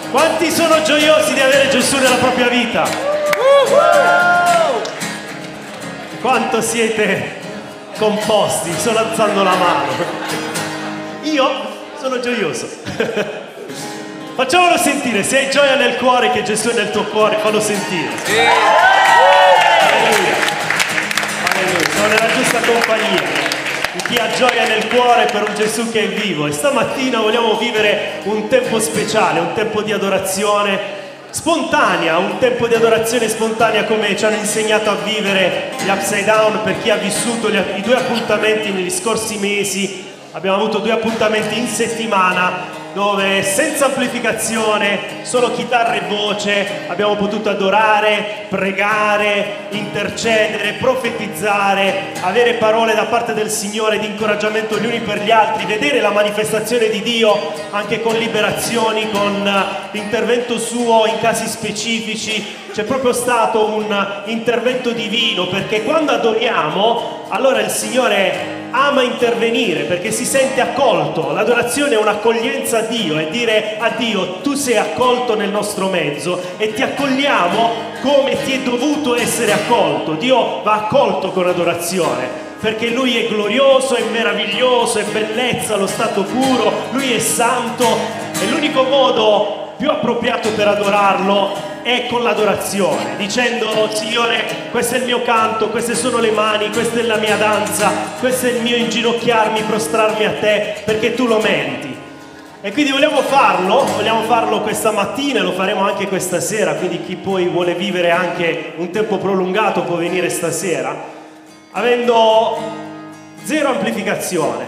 Quanti sono gioiosi di avere Gesù nella propria vita? Quanto siete composti? Sto alzando la mano. Io sono gioioso. Facciamolo sentire. Se hai gioia nel cuore, che Gesù è nel tuo cuore, fallo sentire. Alleluia. Alleluia. Siamo nella giusta compagnia di chi ha gioia nel cuore per un Gesù che è vivo. E stamattina vogliamo vivere un tempo speciale, un tempo di adorazione spontanea, un tempo di adorazione spontanea come ci hanno insegnato a vivere gli Upside Down. Per chi ha vissuto i 2 appuntamenti negli scorsi mesi, abbiamo avuto 2 appuntamenti in settimana dove senza amplificazione, solo chitarra e voce, abbiamo potuto adorare, pregare, intercedere, profetizzare, avere parole da parte del Signore di incoraggiamento gli uni per gli altri, vedere la manifestazione di Dio anche con liberazioni, con l'intervento suo in casi specifici. C'è proprio stato un intervento divino, perché quando adoriamo, allora il Signore ama intervenire, perché si sente accolto. L'adorazione è un'accoglienza a Dio, è dire a Dio: tu sei accolto nel nostro mezzo e ti accogliamo come ti è dovuto essere accolto. Dio va accolto con adorazione, perché Lui è glorioso, è meraviglioso, è bellezza, lo stato puro, Lui è santo, e l'unico modo più appropriato per adorarlo è con l'adorazione, dicendo: Signore, questo è il mio canto, queste sono le mani, questa è la mia danza, questo è il mio inginocchiarmi, prostrarmi a te, perché tu lo meriti. E quindi vogliamo farlo questa mattina, e lo faremo anche questa sera. Quindi chi poi vuole vivere anche un tempo prolungato può venire stasera, avendo 0 amplificazione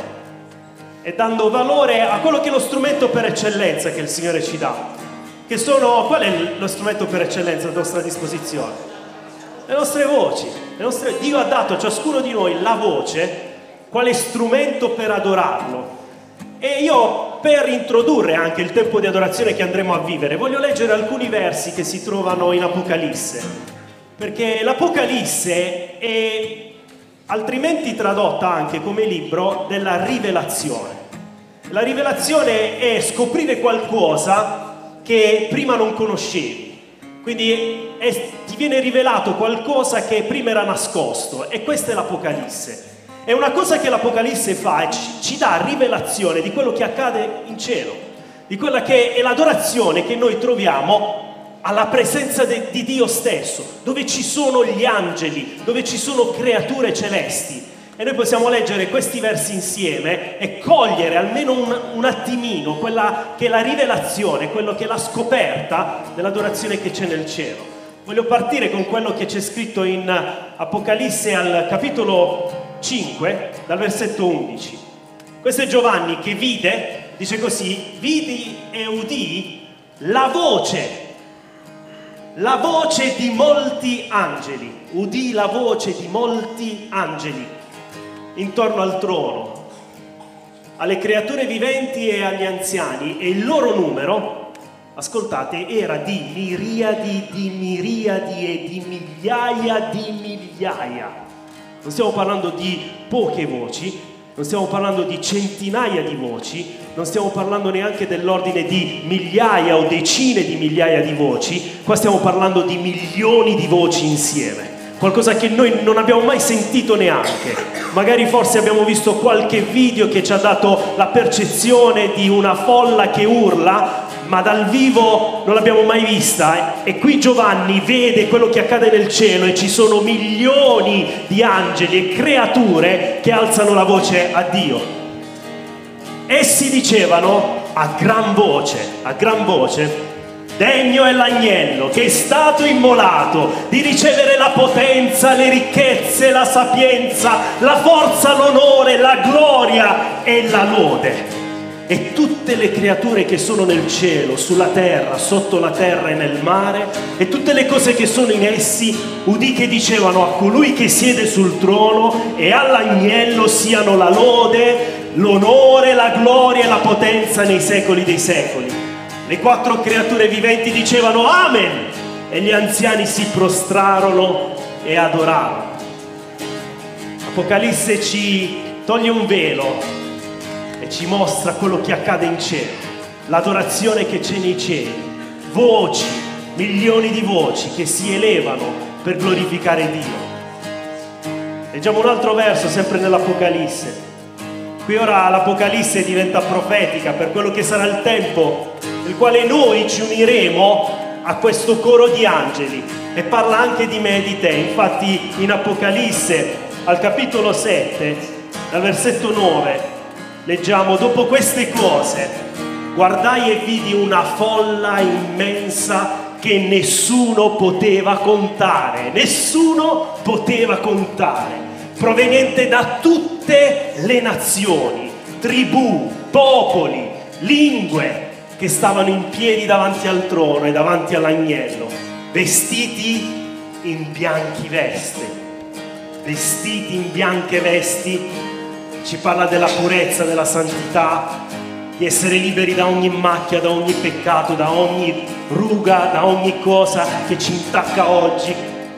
e dando valore a quello che è lo strumento per eccellenza che il Signore ci dà. Che sono, qual è lo strumento per eccellenza a nostra disposizione? Le nostre voci. Dio ha dato a ciascuno di noi la voce quale strumento per adorarlo. E io, per introdurre anche il tempo di adorazione che andremo a vivere, voglio leggere alcuni versi che si trovano in Apocalisse, perché l'Apocalisse è altrimenti tradotta anche come libro della rivelazione. La rivelazione è scoprire qualcosa che prima non conoscevi, quindi ti viene rivelato qualcosa che prima era nascosto, e questa è l'Apocalisse. È una cosa che l'Apocalisse fa, ci dà rivelazione di quello che accade in cielo, di quella che è l'adorazione che noi troviamo alla presenza di Dio stesso, dove ci sono gli angeli, dove ci sono creature celesti. E noi possiamo leggere questi versi insieme e cogliere almeno un attimino quella che è la rivelazione, quello che è la scoperta dell'adorazione che c'è nel cielo. Voglio partire con quello che c'è scritto in Apocalisse al capitolo 5, dal versetto 11. Questo è Giovanni che vide, dice così: vidi e udì la voce di molti angeli. Udì la voce di molti angeli intorno al trono, alle creature viventi e agli anziani, e il loro numero, ascoltate, era di miriadi e di migliaia. Non stiamo parlando di poche voci, non stiamo parlando di centinaia di voci, non stiamo parlando neanche dell'ordine di migliaia o decine di migliaia di voci. Qua stiamo parlando di milioni di voci insieme, qualcosa che noi non abbiamo mai sentito neanche. Magari forse abbiamo visto qualche video che ci ha dato la percezione di una folla che urla, ma dal vivo non l'abbiamo mai vista. E qui Giovanni vede quello che accade nel cielo, e ci sono milioni di angeli e creature che alzano la voce a Dio. Essi dicevano a gran voce: degno è l'agnello che è stato immolato di ricevere la potenza, le ricchezze, la sapienza, la forza, l'onore, la gloria e la lode. E tutte le creature che sono nel cielo, sulla terra, sotto la terra e nel mare, e tutte le cose che sono in essi, udì che dicevano a colui che siede sul trono e all'agnello siano la lode, l'onore, la gloria e la potenza nei secoli dei secoli. Le 4 creature viventi dicevano Amen, e gli anziani si prostrarono e adorarono. Apocalisse ci toglie un velo e ci mostra quello che accade in cielo, l'adorazione che c'è nei cieli, voci, milioni di voci che si elevano per glorificare Dio. Leggiamo un altro verso, sempre nell'Apocalisse. Qui ora l'Apocalisse diventa profetica per quello che sarà il tempo nel quale noi ci uniremo a questo coro di angeli, e parla anche di me e di te. Infatti in Apocalisse, al capitolo 7, dal versetto 9, leggiamo: dopo queste cose guardai e vidi una folla immensa che nessuno poteva contare, proveniente da tutte le nazioni, tribù, popoli, lingue, che stavano in piedi davanti al trono e davanti all'agnello, vestiti in bianche vesti. Ci parla della purezza, della santità, di essere liberi da ogni macchia, da ogni peccato, da ogni ruga, da ogni cosa che ci intacca oggi.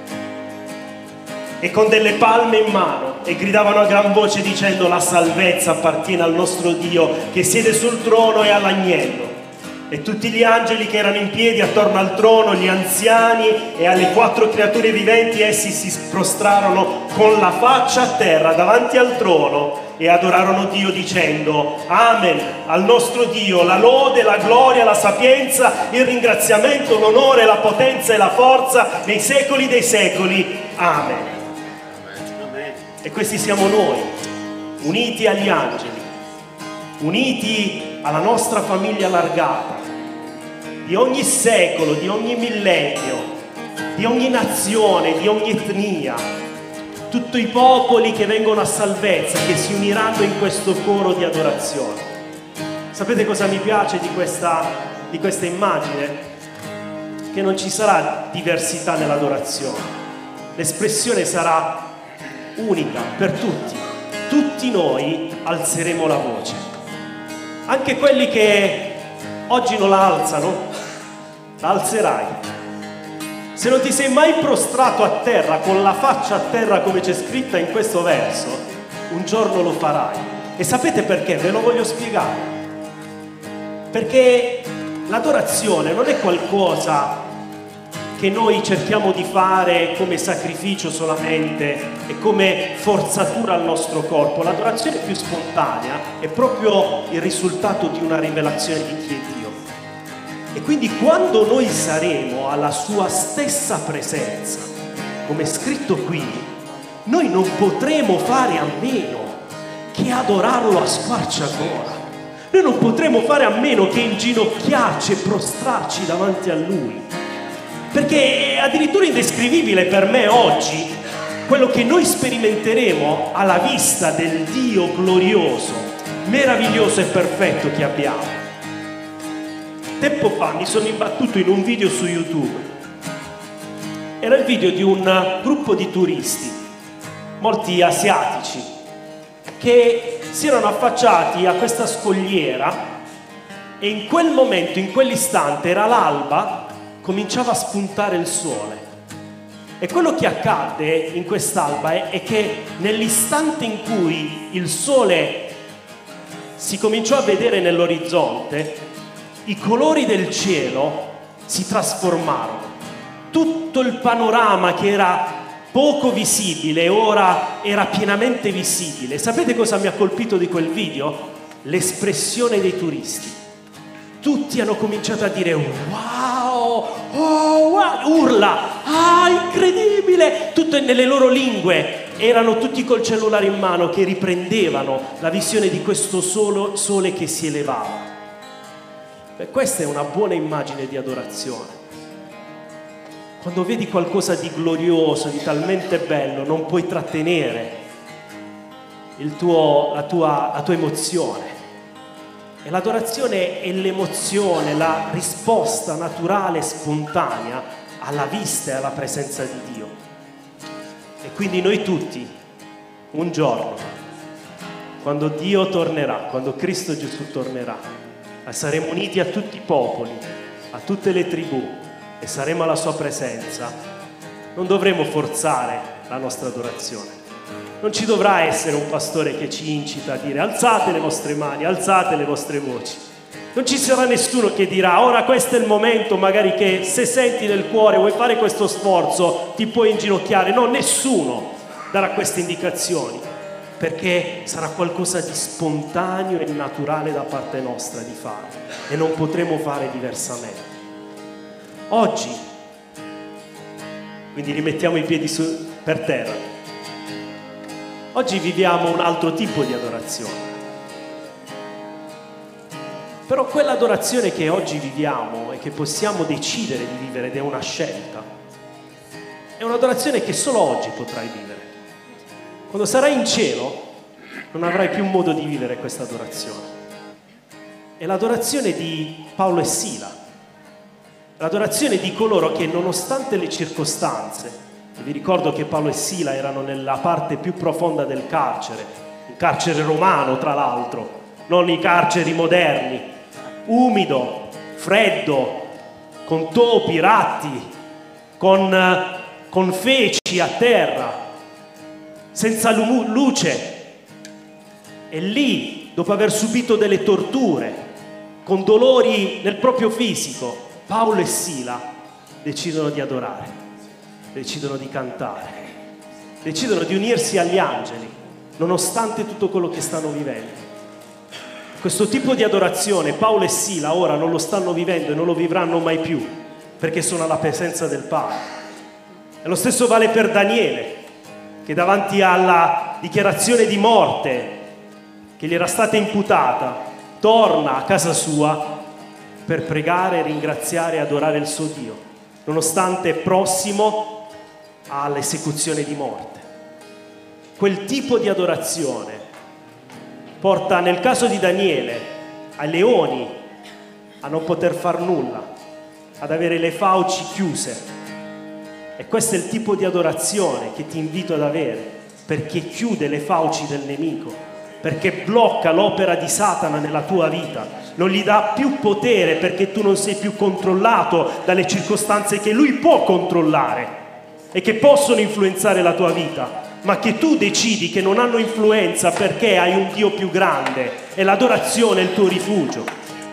E con delle palme in mano, e gridavano a gran voce dicendo: la salvezza appartiene al nostro Dio che siede sul trono e all'agnello. E tutti gli angeli che erano in piedi attorno al trono, gli anziani e alle 4 creature viventi, essi si prostrarono con la faccia a terra davanti al trono e adorarono Dio dicendo: Amen, al nostro Dio la lode, la gloria, la sapienza, il ringraziamento, l'onore, la potenza e la forza nei secoli dei secoli. Amen. E questi siamo noi, uniti agli angeli, uniti alla nostra famiglia allargata, di ogni secolo, di ogni millennio, di ogni nazione, di ogni etnia, tutti i popoli che vengono a salvezza, che si uniranno in questo coro di adorazione. Sapete cosa mi piace di questa immagine? Che non ci sarà diversità nell'adorazione, l'espressione sarà unica per tutti. Tutti noi alzeremo la voce, anche quelli che oggi non la alzano, la alzerai. Se non ti sei mai prostrato a terra, con la faccia a terra come c'è scritta in questo verso, un giorno lo farai. E sapete perché? Ve lo voglio spiegare. Perché l'adorazione non è qualcosa che noi cerchiamo di fare come sacrificio solamente e come forzatura al nostro corpo. L'adorazione più spontanea è proprio il risultato di una rivelazione di chi è Dio. E quindi quando noi saremo alla sua stessa presenza, come è scritto qui, noi non potremo fare a meno che adorarlo a squarciagola. Noi non potremo fare a meno che inginocchiarci e prostrarci davanti a Lui. Perché è addirittura indescrivibile per me oggi quello che noi sperimenteremo alla vista del Dio glorioso, meraviglioso e perfetto che abbiamo. Tempo fa mi sono imbattuto in un video su YouTube. Era il video di un gruppo di turisti, molti asiatici, che si erano affacciati a questa scogliera e in quel momento, in quell'istante, era l'alba, cominciava a spuntare il sole. E quello che accadde in quest'alba è che nell'istante in cui il sole si cominciò a vedere nell'orizzonte, i colori del cielo si trasformarono. Tutto il panorama che era poco visibile ora era pienamente visibile. Sapete cosa mi ha colpito di quel video? L'espressione dei turisti. Tutti hanno cominciato a dire wow, oh, wow, urla, incredibile, tutto nelle loro lingue. Erano tutti col cellulare in mano che riprendevano la visione di questo sole che si elevava. Questa è una buona immagine di adorazione. Quando vedi qualcosa di glorioso, di talmente bello, non puoi trattenere la tua emozione. E l'adorazione è l'emozione, la risposta naturale e spontanea alla vista e alla presenza di Dio. E quindi noi tutti, un giorno, quando Dio tornerà, quando Cristo Gesù tornerà, saremo uniti a tutti i popoli, a tutte le tribù, e saremo alla sua presenza. Non dovremo forzare la nostra adorazione. Non ci dovrà essere un pastore che ci incita a dire alzate le vostre mani, alzate le vostre voci. Non ci sarà nessuno che dirà: ora questo è il momento, magari, che se senti nel cuore, vuoi fare questo sforzo, ti puoi inginocchiare. No, nessuno darà queste indicazioni, perché sarà qualcosa di spontaneo e naturale da parte nostra di fare, e non potremo fare diversamente. Oggi, quindi rimettiamo i piedi per terra, oggi viviamo un altro tipo di adorazione. Però quell'adorazione che oggi viviamo e che possiamo decidere di vivere, ed è una scelta, è un'adorazione che solo oggi potrai vivere. Quando sarai in cielo non avrai più modo di vivere questa adorazione. È l'adorazione di Paolo e Sila, l'adorazione di coloro che, nonostante le circostanze, e vi ricordo che Paolo e Sila erano nella parte più profonda del carcere, un carcere romano tra l'altro, non i carceri moderni, umido, freddo, con topi, ratti, con feci a terra, senza luce. E lì, dopo aver subito delle torture, con dolori nel proprio fisico, Paolo e Sila decidono di adorare, decidono di cantare, decidono di unirsi agli angeli, nonostante tutto quello che stanno vivendo. Questo tipo di adorazione Paolo e Sila ora non lo stanno vivendo e non lo vivranno mai più, perché sono alla presenza del Padre. E lo stesso vale per Daniele, che davanti alla dichiarazione di morte che gli era stata imputata, torna a casa sua per pregare, ringraziare e adorare il suo Dio, nonostante è prossimo all'esecuzione di morte. Quel tipo di adorazione porta, nel caso di Daniele, ai leoni a non poter far nulla, ad avere le fauci chiuse. E questo è il tipo di adorazione che ti invito ad avere, perché chiude le fauci del nemico, perché blocca l'opera di Satana nella tua vita, non gli dà più potere, perché tu non sei più controllato dalle circostanze che lui può controllare e che possono influenzare la tua vita, ma che tu decidi che non hanno influenza, perché hai un Dio più grande e l'adorazione è il tuo rifugio.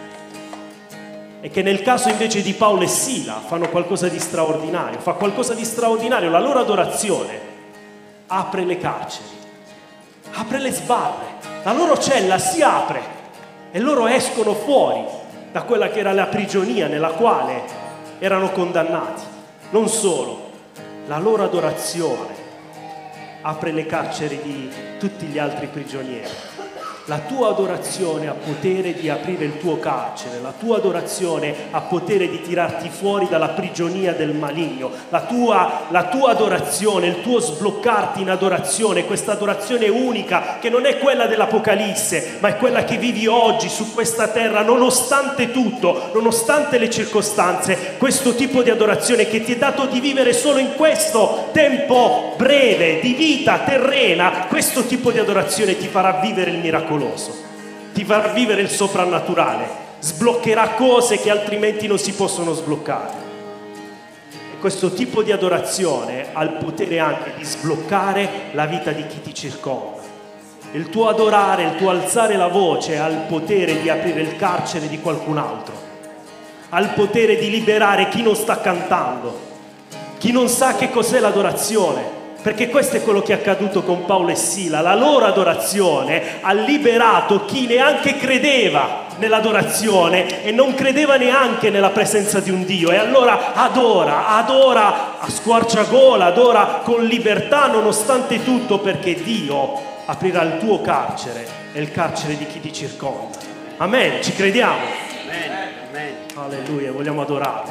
E che nel caso invece di Paolo e Sila fanno qualcosa di straordinario, fa qualcosa di straordinario. La loro adorazione apre le carceri, apre le sbarre, la loro cella si apre e loro escono fuori da quella che era la prigionia nella quale erano condannati. Non solo, la loro adorazione apre le carceri di tutti gli altri prigionieri. La tua adorazione ha potere di aprire il tuo carcere, la tua adorazione ha potere di tirarti fuori dalla prigionia del maligno, la tua adorazione, il tuo sbloccarti in adorazione, questa adorazione unica che non è quella dell'Apocalisse, ma è quella che vivi oggi su questa terra, nonostante tutto, nonostante le circostanze, questo tipo di adorazione che ti è dato di vivere solo in questo tempo breve di vita terrena, questo tipo di adorazione ti farà vivere il miracoloso, ti farà vivere il soprannaturale, sbloccherà cose che altrimenti non si possono sbloccare. E questo tipo di adorazione ha il potere anche di sbloccare la vita di chi ti circonda. Il tuo adorare, il tuo alzare la voce ha il potere di aprire il carcere di qualcun altro, ha il potere di liberare chi non sta cantando, chi non sa che cos'è l'adorazione. Perché questo è quello che è accaduto con Paolo e Sila. La loro adorazione ha liberato chi neanche credeva nell'adorazione e non credeva neanche nella presenza di un Dio, e allora adora a squarciagola, adora con libertà nonostante tutto, perché Dio aprirà il tuo carcere e il carcere di chi ti circonda. Amen, ci crediamo? Amen. Alleluia, vogliamo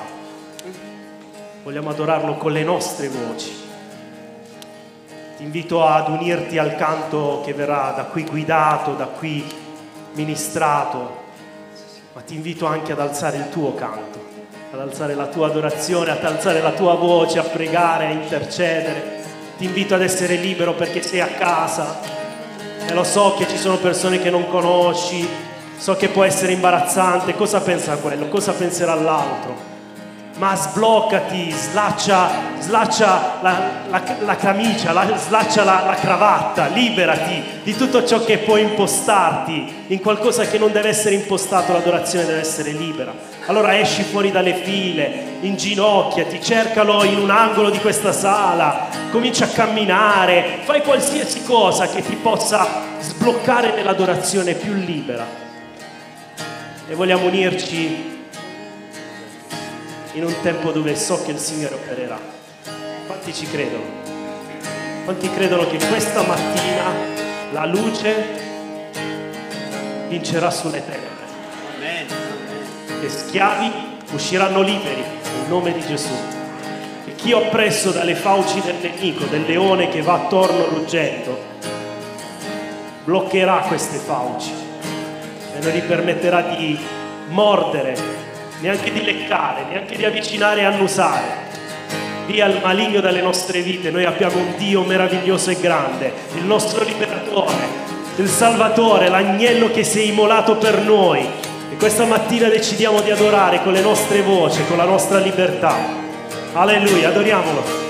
adorarlo con le nostre voci. Ti invito ad unirti al canto che verrà da qui guidato, da qui ministrato, ma ti invito anche ad alzare il tuo canto, ad alzare la tua adorazione, ad alzare la tua voce, a pregare, a intercedere. Ti invito ad essere libero perché sei a casa e lo so che ci sono persone che non conosci, so che può essere imbarazzante, cosa pensa quello, cosa penserà l'altro, ma sbloccati, slaccia la camicia, slaccia la cravatta, liberati di tutto ciò che può impostarti in qualcosa che non deve essere impostato. L'adorazione deve essere libera. Allora esci fuori dalle file, inginocchiati, cercalo in un angolo di questa sala, comincia a camminare, fai qualsiasi cosa che ti possa sbloccare nell'adorazione più libera. E vogliamo unirci in un tempo dove so che il Signore opererà. Quanti ci credono? Quanti credono che questa mattina la luce vincerà sulle tenebre? Amen. Che schiavi usciranno liberi nel nome di Gesù. E chi è oppresso dalle fauci del nemico, del leone che va attorno ruggendo, bloccherà queste fauci e non gli permetterà di mordere, neanche di leccare, neanche di avvicinare e annusare. Via il maligno dalle nostre vite. Noi abbiamo un Dio meraviglioso e grande, il nostro liberatore, il Salvatore, l'agnello che si è immolato per noi. E questa mattina decidiamo di adorare con le nostre voci, con la nostra libertà. Alleluia, adoriamolo.